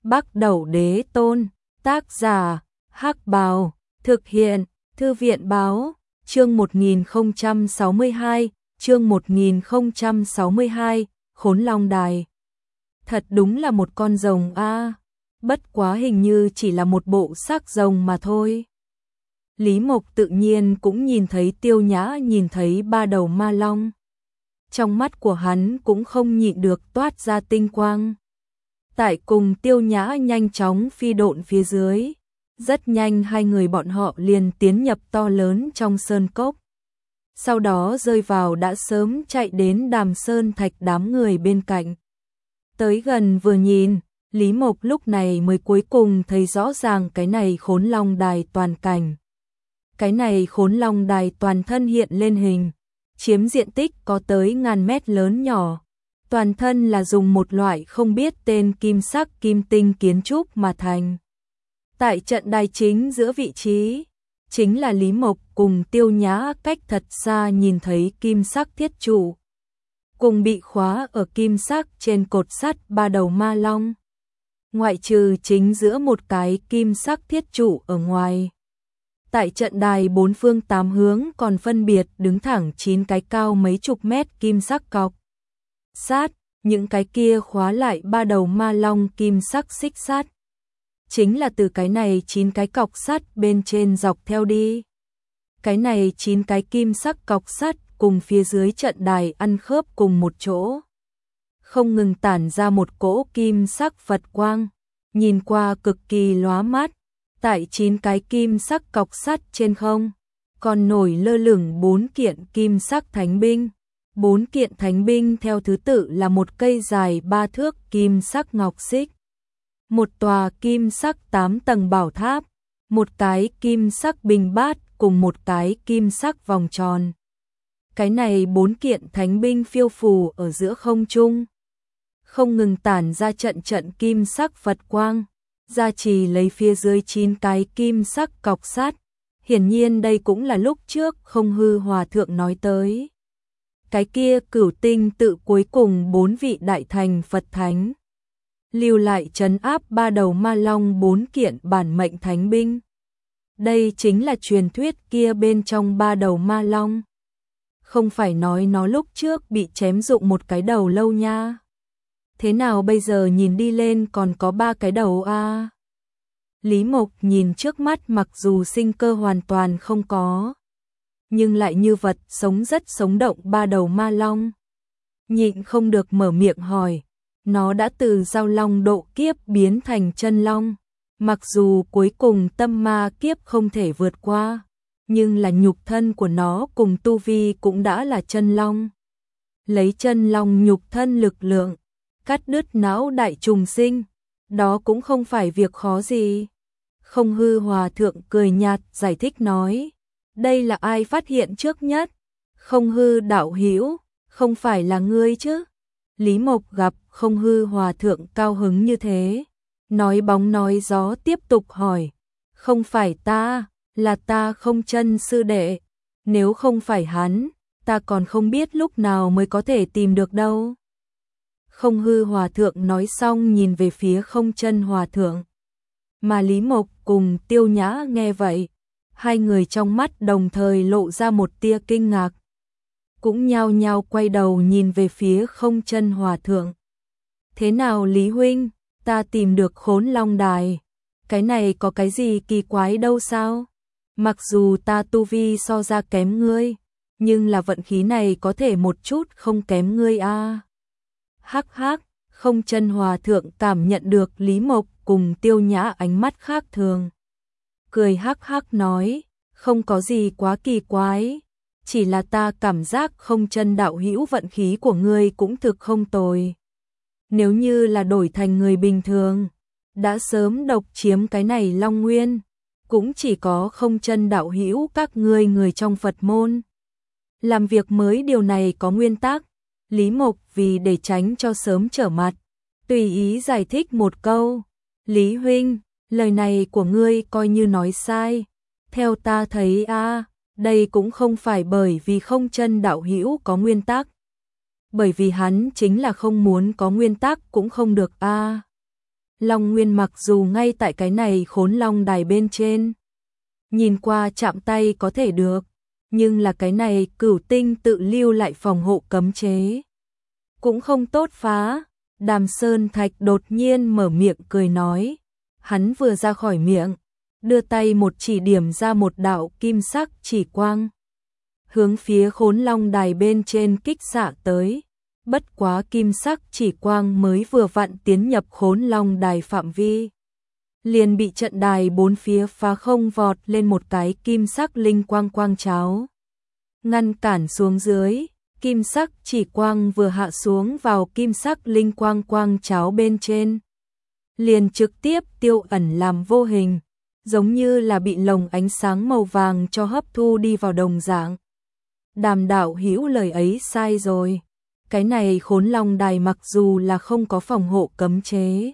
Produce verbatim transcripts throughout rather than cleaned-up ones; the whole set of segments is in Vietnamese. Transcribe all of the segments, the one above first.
Bắc Đẩu Đế Tôn, tác giả, Hắc Bào, thực hiện, Thư viện Báo, chương một nghìn không trăm sáu mươi hai, chương một nghìn không trăm sáu mươi hai, Khốn Long Đài. Thật đúng là một con rồng a, bất quá hình như chỉ là một bộ xác rồng mà thôi. Lý Mộc tự nhiên cũng nhìn thấy Tiêu Nhã nhìn thấy ba đầu ma long. Trong mắt của hắn cũng không nhịn được toát ra tinh quang. Tại cùng Tiêu Nhã nhanh chóng phi độn phía dưới. Rất nhanh hai người bọn họ liền tiến nhập to lớn trong sơn cốc. Sau đó rơi vào đã sớm chạy đến Đàm Sơn Thạch đám người bên cạnh. Tới gần vừa nhìn, Lý Mộc lúc này mới cuối cùng thấy rõ ràng cái này Khốn Long Đài toàn cảnh. Cái này Khốn Long Đài toàn thân hiện lên hình, chiếm diện tích có tới ngàn mét lớn nhỏ. Toàn thân là dùng một loại không biết tên kim sắc kim tinh kiến trúc mà thành. Tại trận đài chính giữa vị trí, chính là Lý Mộc cùng Tiêu Nhã cách thật xa nhìn thấy kim sắc thiết trụ. Cùng bị khóa ở kim sắc trên cột sắt ba đầu ma long. Ngoại trừ chính giữa một cái kim sắc thiết trụ ở ngoài. Tại trận đài bốn phương tám hướng còn phân biệt đứng thẳng chín cái cao mấy chục mét kim sắc cọc sát, những cái kia khóa lại ba đầu ma long kim sắc xích sát. Chính là từ cái này chín cái cọc sắt bên trên dọc theo đi. Cái này chín cái kim sắc cọc sắt cùng phía dưới trận đài ăn khớp cùng một chỗ. Không ngừng tản ra một cỗ kim sắc Phật quang, nhìn qua cực kỳ lóa mắt. Tại chín cái kim sắc cọc sắt trên không, còn nổi lơ lửng bốn kiện kim sắc thánh binh. Bốn kiện thánh binh theo thứ tự là một cây dài ba thước kim sắc ngọc xích, một tòa kim sắc tám tầng bảo tháp, một cái kim sắc bình bát cùng một cái kim sắc vòng tròn. Cái này bốn kiện thánh binh phiêu phù ở giữa không trung, không ngừng tản ra trận trận kim sắc Phật quang, gia trì lấy phía dưới chín cái kim sắc cọc sắt. Hiển nhiên đây cũng là lúc trước Không Hư Hòa Thượng nói tới. Cái kia Cửu Tinh tự cuối cùng bốn vị đại thành Phật Thánh. Lưu lại trấn áp ba đầu ma long bốn kiện bản mệnh thánh binh. Đây chính là truyền thuyết kia bên trong ba đầu ma long. Không phải nói nó lúc trước bị chém rụng một cái đầu lâu nha. Thế nào bây giờ nhìn đi lên còn có ba cái đầu a? À? Lý Mộc nhìn trước mắt mặc dù sinh cơ hoàn toàn không có, nhưng lại như vật sống rất sống động ba đầu ma long. Nhịn không được mở miệng hỏi, nó đã từ giao long độ kiếp biến thành chân long. Mặc dù cuối cùng tâm ma kiếp không thể vượt qua, nhưng là nhục thân của nó cùng tu vi cũng đã là chân long. Lấy chân long nhục thân lực lượng, cắt đứt não đại trùng sinh, đó cũng không phải việc khó gì. Không Hư Hòa Thượng cười nhạt giải thích nói, đây là ai phát hiện trước nhất? Không Hư đạo hữu, không phải là ngươi chứ? Lý Mộc gặp Không Hư Hòa Thượng cao hứng như thế, nói bóng nói gió tiếp tục hỏi, không phải ta, là ta Không Chân sư đệ, nếu không phải hắn, ta còn không biết lúc nào mới có thể tìm được đâu. Không Hư Hòa Thượng nói xong nhìn về phía Không Chân Hòa Thượng. Mà Lý Mộc cùng Tiêu Nhã nghe vậy, hai người trong mắt đồng thời lộ ra một tia kinh ngạc. Cũng nhao nhao quay đầu nhìn về phía Không Chân Hòa Thượng. Thế nào Lý huynh, ta tìm được Khốn Long Đài, cái này có cái gì kỳ quái đâu sao? Mặc dù ta tu vi so ra kém ngươi, nhưng là vận khí này có thể một chút không kém ngươi a. À. Hắc hắc, Không Chân Hòa Thượng cảm nhận được Lý Mộc cùng Tiêu Nhã ánh mắt khác thường. Cười hắc hắc nói, không có gì quá kỳ quái, chỉ là ta cảm giác Không Chân đạo hữu vận khí của ngươi cũng thực không tồi. Nếu như là đổi thành người bình thường, đã sớm độc chiếm cái này Long Nguyên, cũng chỉ có Không Chân đạo hữu các ngươi người trong Phật môn. Làm việc mới điều này có nguyên tắc, Lý Mộc vì để tránh cho sớm trở mặt, tùy ý giải thích một câu, Lý huynh, lời này của ngươi coi như nói sai. Theo ta thấy a, à, đây cũng không phải bởi vì Không Chân đạo hữu có nguyên tắc. Bởi vì hắn chính là không muốn có nguyên tắc cũng không được a. À. Long Nguyên mặc dù ngay tại cái này Khốn Long Đài bên trên, nhìn qua chạm tay có thể được, nhưng là cái này Cửu Tinh tự lưu lại phòng hộ cấm chế, cũng không tốt phá. Đàm Sơn Thạch đột nhiên mở miệng cười nói, hắn vừa ra khỏi miệng, đưa tay một chỉ điểm ra một đạo kim sắc chỉ quang, hướng phía Khốn Long Đài bên trên kích xạ tới. Bất quá kim sắc chỉ quang mới vừa vặn tiến nhập Khốn Long Đài phạm vi, liền bị trận đài bốn phía phá không vọt lên một cái kim sắc linh quang quang cháo, ngăn cản xuống dưới. Kim sắc chỉ quang vừa hạ xuống vào kim sắc linh quang quang cháo bên trên, liền trực tiếp tiêu ẩn làm vô hình, giống như là bị lồng ánh sáng màu vàng cho hấp thu đi vào đồng dạng. Đàm đạo hữu lời ấy sai rồi. Cái này Khốn Long Đài mặc dù là không có phòng hộ cấm chế,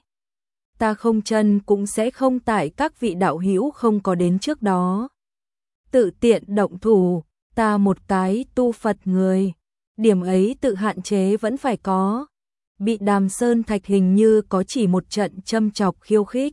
ta không chân cũng sẽ không tại các vị đạo hữu không có đến trước đó tự tiện động thủ. Ta một cái tu Phật người, điểm ấy tự hạn chế vẫn phải có. Bị Đàm Sơn Thạch hình như có chỉ một trận châm chọc khiêu khích.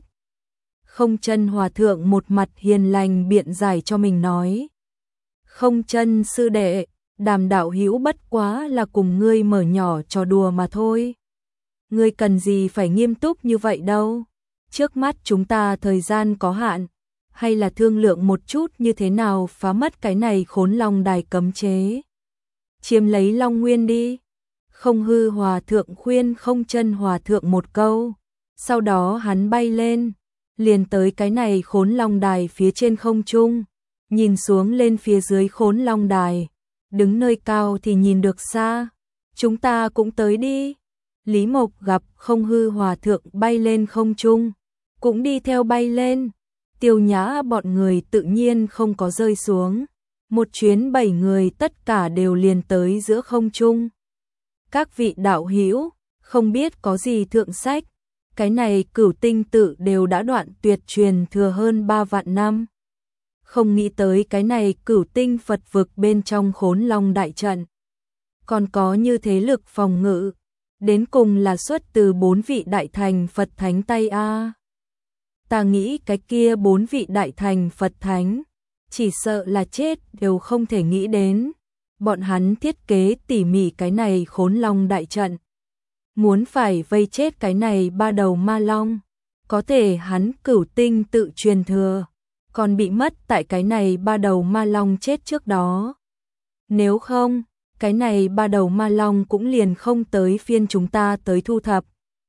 Không chân hòa thượng một mặt hiền lành biện giải cho mình nói, không chân sư đệ, Đàm đạo hữu bất quá là cùng ngươi mở nhỏ trò đùa mà thôi. Ngươi cần gì phải nghiêm túc như vậy đâu. Trước mắt chúng ta thời gian có hạn, hay là thương lượng một chút như thế nào phá mất cái này Khốn Long Đài cấm chế, chiếm lấy Long Nguyên đi. Không hư hòa thượng khuyên không chân hòa thượng một câu, sau đó hắn bay lên, liền tới cái này Khốn Long Đài phía trên không trung, nhìn xuống lên phía dưới Khốn Long Đài, đứng nơi cao thì nhìn được xa. Chúng ta cũng tới đi. Lý Mộc gặp không hư hòa thượng bay lên không trung, cũng đi theo bay lên. Tiêu Nhã bọn người tự nhiên không có rơi xuống, một chuyến bảy người tất cả đều liền tới giữa không trung. Các vị đạo hữu, không biết có gì thượng sách, cái này Cửu Tinh tự đều đã đoạn tuyệt truyền thừa hơn ba vạn năm. Không nghĩ tới cái này Cửu Tinh Phật vực bên trong Khốn Long đại trận còn có như thế lực phòng ngự, đến cùng là xuất từ bốn vị đại thành Phật thánh tay a. Ta nghĩ cái kia bốn vị đại thành Phật thánh chỉ sợ là chết đều không thể nghĩ đến. Bọn hắn thiết kế tỉ mỉ cái này Khốn Long đại trận, muốn phải vây chết cái này ba đầu ma long. Có thể hắn Cửu Tinh tự truyền thừa còn bị mất tại cái này ba đầu ma long chết trước đó. Nếu không, cái này ba đầu ma long cũng liền không tới phiên chúng ta tới thu thập.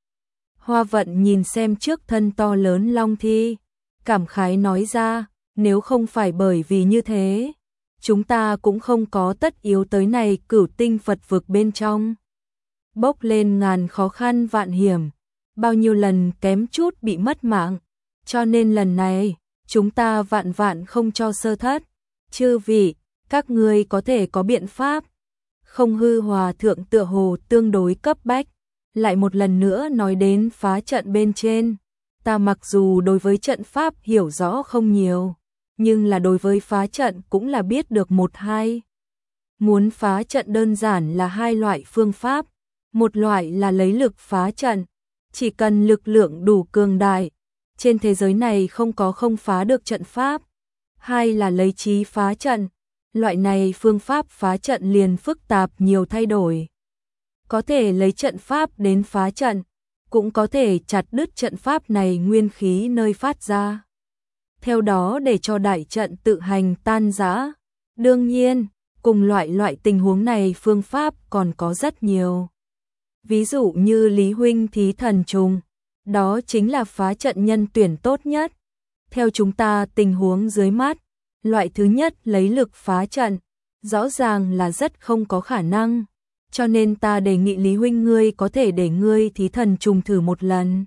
Hoa Vận nhìn xem trước thân to lớn long thi, cảm khái nói ra, nếu không phải bởi vì như thế, chúng ta cũng không có tất yếu tới này Cửu Tinh Phật vực bên trong. Bốc lên ngàn khó khăn vạn hiểm, bao nhiêu lần kém chút bị mất mạng, cho nên lần này, chúng ta vạn vạn không cho sơ thất. Chư vị, các ngươi có thể có biện pháp. Không hư hòa thượng tựa hồ tương đối cấp bách, lại một lần nữa nói đến phá trận bên trên. Ta mặc dù đối với trận pháp hiểu rõ không nhiều, nhưng là đối với phá trận cũng là biết được một hai. Muốn phá trận đơn giản là hai loại phương pháp, một loại là lấy lực phá trận, chỉ cần lực lượng đủ cường đại, trên thế giới này không có không phá được trận pháp. Hai là lấy trí phá trận, loại này phương pháp phá trận liền phức tạp nhiều thay đổi. Có thể lấy trận pháp đến phá trận, cũng có thể chặt đứt trận pháp này nguyên khí nơi phát ra, theo đó để cho đại trận tự hành tan rã. Đương nhiên, cùng loại loại tình huống này phương pháp còn có rất nhiều. Ví dụ như Lý huynh thí thần trùng, đó chính là phá trận nhân tuyển tốt nhất. Theo chúng ta tình huống dưới mắt, loại thứ nhất lấy lực phá trận, rõ ràng là rất không có khả năng. Cho nên ta đề nghị Lý huynh ngươi có thể để ngươi thí thần trùng thử một lần.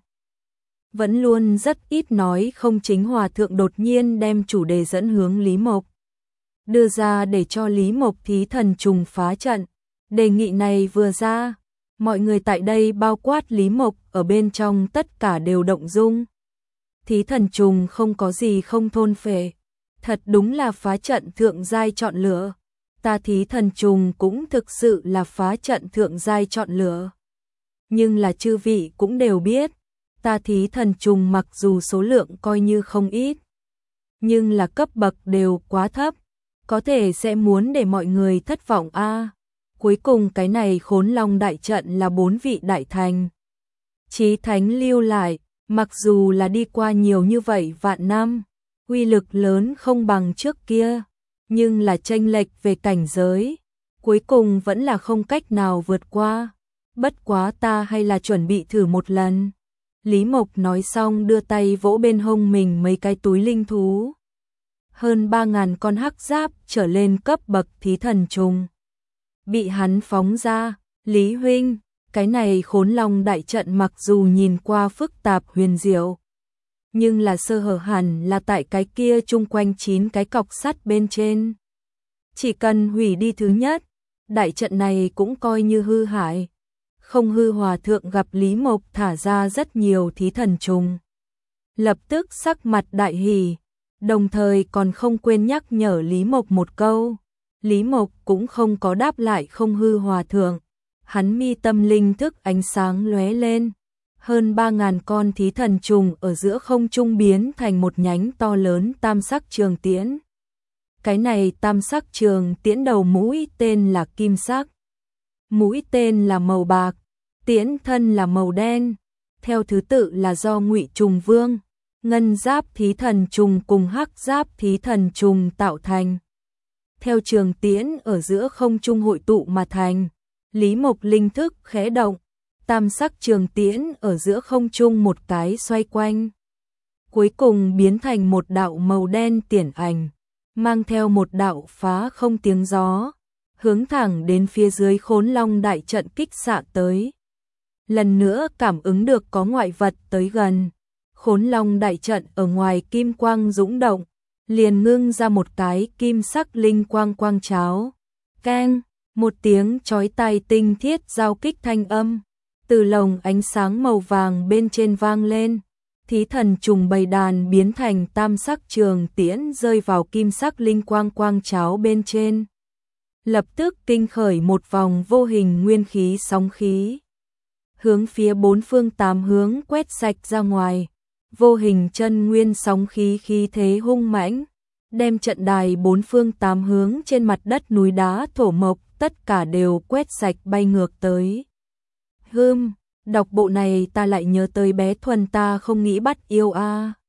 Vẫn luôn rất ít nói không chính hòa thượng đột nhiên đem chủ đề dẫn hướng Lý Mộc, đưa ra để cho Lý Mộc thí thần trùng phá trận. Đề nghị này vừa ra, mọi người tại đây bao quát Lý Mộc ở bên trong tất cả đều động dung. Thí thần trùng không có gì không thôn phệ, thật đúng là phá trận thượng giai chọn lựa. Ta thí thần trùng cũng thực sự là phá trận thượng giai chọn lựa. Nhưng là chư vị cũng đều biết, Ta thí thần trùng mặc dù số lượng coi như không ít, nhưng là cấp bậc đều quá thấp, có thể sẽ muốn để mọi người thất vọng a. À, cuối cùng cái này Khốn Long đại trận là bốn vị đại thành chí thánh lưu lại, mặc dù là đi qua nhiều như vậy vạn năm, uy lực lớn không bằng trước kia, nhưng là chênh lệch về cảnh giới, cuối cùng vẫn là không cách nào vượt qua. Bất quá ta hay là chuẩn bị thử một lần. Lý Mộc nói xong đưa tay vỗ bên hông mình mấy cái túi linh thú. Hơn ba ngàn con hắc giáp trở lên cấp bậc thí thần trùng. Bị hắn phóng ra, Lý huynh, cái này Khốn Long đại trận mặc dù nhìn qua phức tạp huyền diệu, nhưng là sơ hở hẳn là tại cái kia chung quanh chín cái cọc sắt bên trên. Chỉ cần hủy đi thứ nhất, đại trận này cũng coi như hư hại. Không hư hòa thượng gặp Lý Mộc thả ra rất nhiều thí thần trùng, lập tức sắc mặt đại hỉ, đồng thời còn không quên nhắc nhở Lý Mộc một câu. Lý Mộc cũng không có đáp lại không hư hòa thượng, hắn mi tâm linh thức ánh sáng lóe lên, hơn ba ngàn con thí thần trùng ở giữa không trung biến thành một nhánh to lớn tam sắc trường tiễn. Cái này tam sắc trường tiễn đầu mũi tên là kim sắc, mũi tên là màu bạc, tiễn thân là màu đen, theo thứ tự là do Ngụy Trùng Vương, Ngân Giáp thí thần trùng cùng Hắc Giáp thí thần trùng tạo thành. Theo trường tiễn ở giữa không trung hội tụ mà thành, Lý Mộc linh thức khẽ động, tam sắc trường tiễn ở giữa không trung một cái xoay quanh, cuối cùng biến thành một đạo màu đen tiển ảnh, mang theo một đạo phá không tiếng gió, hướng thẳng đến phía dưới Khốn Long đại trận kích xạ tới. Lần nữa cảm ứng được có ngoại vật tới gần, Khốn Long đại trận ở ngoài kim quang dũng động, liền ngưng ra một cái kim sắc linh quang quang cháo. Keng, một tiếng chói tai tinh thiết giao kích thanh âm, từ lồng ánh sáng màu vàng bên trên vang lên. Thí thần trùng bầy đàn biến thành tam sắc trường tiễn rơi vào kim sắc linh quang quang cháo bên trên. Lập tức kinh khởi một vòng vô hình nguyên khí sóng khí, hướng phía bốn phương tám hướng quét sạch ra ngoài. Vô hình chân nguyên sóng khí khí thế hung mãnh, đem trận đài bốn phương tám hướng trên mặt đất núi đá thổ mộc tất cả đều quét sạch bay ngược tới. Hừm, đọc bộ này ta lại nhớ tới bé Thuần ta không nghĩ bắt yêu a.